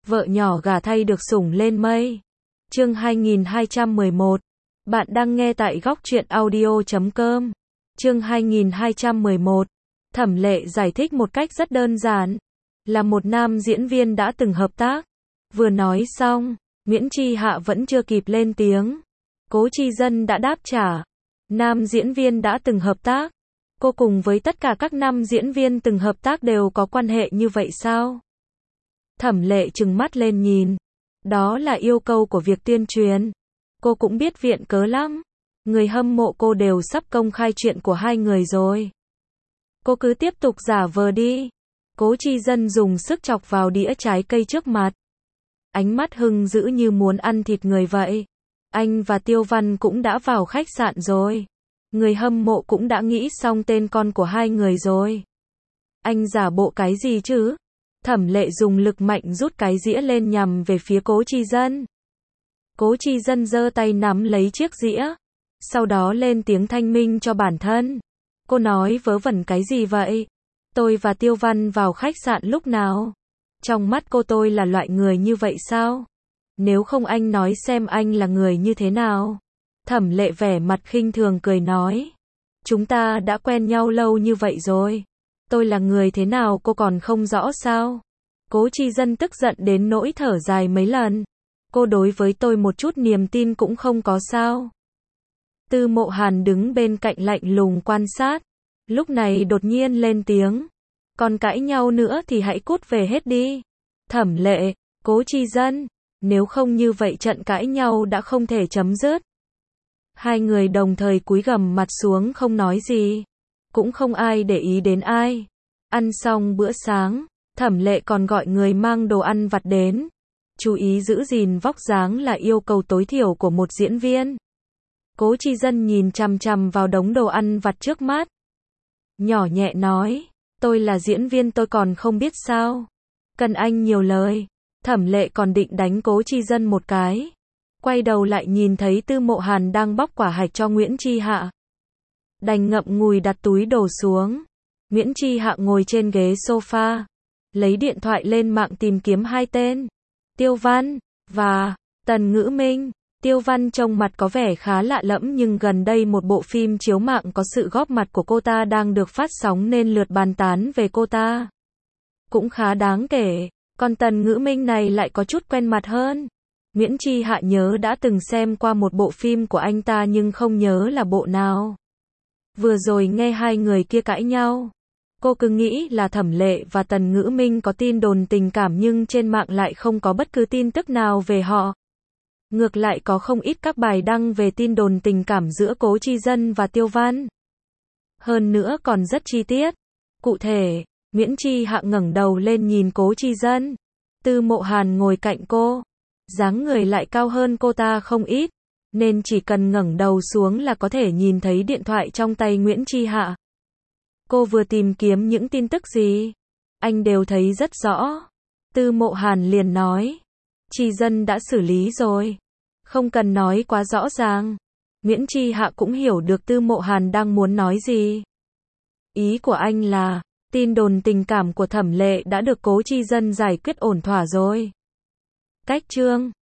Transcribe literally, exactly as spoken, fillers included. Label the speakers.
Speaker 1: vợ nhỏ gả thay được sủng lên mây. Chương hai nghìn hai trăm mười một. Bạn đang nghe tại góc truyện audio chấm com. Chương hai nghìn hai trăm mười một. Thẩm Lệ giải thích một cách rất đơn giản. Là một nam diễn viên đã từng hợp tác. Vừa nói xong, Nguyễn Chi Hạ vẫn chưa kịp lên tiếng. Cố Chi Dân đã đáp trả. Nam diễn viên đã từng hợp tác. Cô cùng với tất cả các nam diễn viên từng hợp tác đều có quan hệ như vậy sao? Thẩm Lệ trừng mắt lên nhìn. Đó là yêu cầu của việc tuyên truyền. Cô cũng biết viện cớ lắm. Người hâm mộ cô đều sắp công khai chuyện của hai người rồi. Cô cứ tiếp tục giả vờ đi. Cố Chi Dân dùng sức chọc vào đĩa trái cây trước mặt. Ánh mắt hừng dữ như muốn ăn thịt người vậy. Anh và Tiêu Văn cũng đã vào khách sạn rồi. Người hâm mộ cũng đã nghĩ xong tên con của hai người rồi. Anh giả bộ cái gì chứ? Thẩm Lệ dùng lực mạnh rút cái dĩa lên nhằm về phía Cố Chi Dân. Cố Chi Dân giơ tay nắm lấy chiếc dĩa. Sau đó lên tiếng thanh minh cho bản thân. Cô nói vớ vẩn cái gì vậy? Tôi và Tiêu Văn vào khách sạn lúc nào? Trong mắt cô tôi là loại người như vậy sao? Nếu không anh nói xem anh là người như thế nào? Thẩm Lệ vẻ mặt khinh thường cười nói. Chúng ta đã quen nhau lâu như vậy rồi. Tôi là người thế nào cô còn không rõ sao? Cố Chi Dân tức giận đến nỗi thở dài mấy lần. Cô đối với tôi một chút niềm tin cũng không có sao? Tư Mộ Hàn đứng bên cạnh lạnh lùng quan sát. Lúc này đột nhiên lên tiếng. Còn cãi nhau nữa thì hãy cút về hết đi. Thẩm Lệ, Cố Chi Dân, nếu không như vậy trận cãi nhau đã không thể chấm dứt. Hai người đồng thời cúi gằm mặt xuống không nói gì. Cũng không ai để ý đến ai. Ăn xong bữa sáng, Thẩm Lệ còn gọi người mang đồ ăn vặt đến. Chú ý giữ gìn vóc dáng là yêu cầu tối thiểu của một diễn viên. Cố Chi Dân nhìn chằm chằm vào đống đồ ăn vặt trước mắt. Nhỏ nhẹ nói, tôi là diễn viên tôi còn không biết sao. Cần anh nhiều lời. Thẩm Lệ còn định đánh Cố Chi Dân một cái. Quay đầu lại nhìn thấy Tư Mộ Hàn đang bóc quả hạch cho Nguyễn Chi Hạ. Đành ngậm ngùi đặt túi đồ xuống. Nguyễn Chi Hạ ngồi trên ghế sofa. Lấy điện thoại lên mạng tìm kiếm hai tên. Tiêu Văn và Tần Ngữ Minh. Tiêu Văn trông mặt có vẻ khá lạ lẫm nhưng gần đây một bộ phim chiếu mạng có sự góp mặt của cô ta đang được phát sóng nên lượt bàn tán về cô ta cũng khá đáng kể. Còn Tần Ngữ Minh này lại có chút quen mặt hơn. Nguyễn Chi Hạ nhớ đã từng xem qua một bộ phim của anh ta nhưng không nhớ là bộ nào. Vừa rồi nghe hai người kia cãi nhau, cô cứ nghĩ là Thẩm Lệ và Tần Ngữ Minh có tin đồn tình cảm nhưng trên mạng lại không có bất cứ tin tức nào về họ. Ngược lại có không ít các bài đăng về tin đồn tình cảm giữa Cố Chi Dân và Tiêu Văn. Hơn nữa còn rất chi tiết. Cụ thể, Nguyễn Chi Hạ ngẩng đầu lên nhìn Cố Chi Dân. Tư Mộ Hàn ngồi cạnh cô. Dáng người lại cao hơn cô ta không ít, nên chỉ cần ngẩng đầu xuống là có thể nhìn thấy điện thoại trong tay Nguyễn Chi Hạ. Cô vừa tìm kiếm những tin tức gì? Anh đều thấy rất rõ. Tư Mộ Hàn liền nói. Chi Dân đã xử lý rồi. Không cần nói quá rõ ràng. Nguyễn Chi Hạ cũng hiểu được Tư Mộ Hàn đang muốn nói gì. Ý của anh là, tin đồn tình cảm của Thẩm Lệ đã được Cố Chi Dân giải quyết ổn thỏa rồi. Cách chương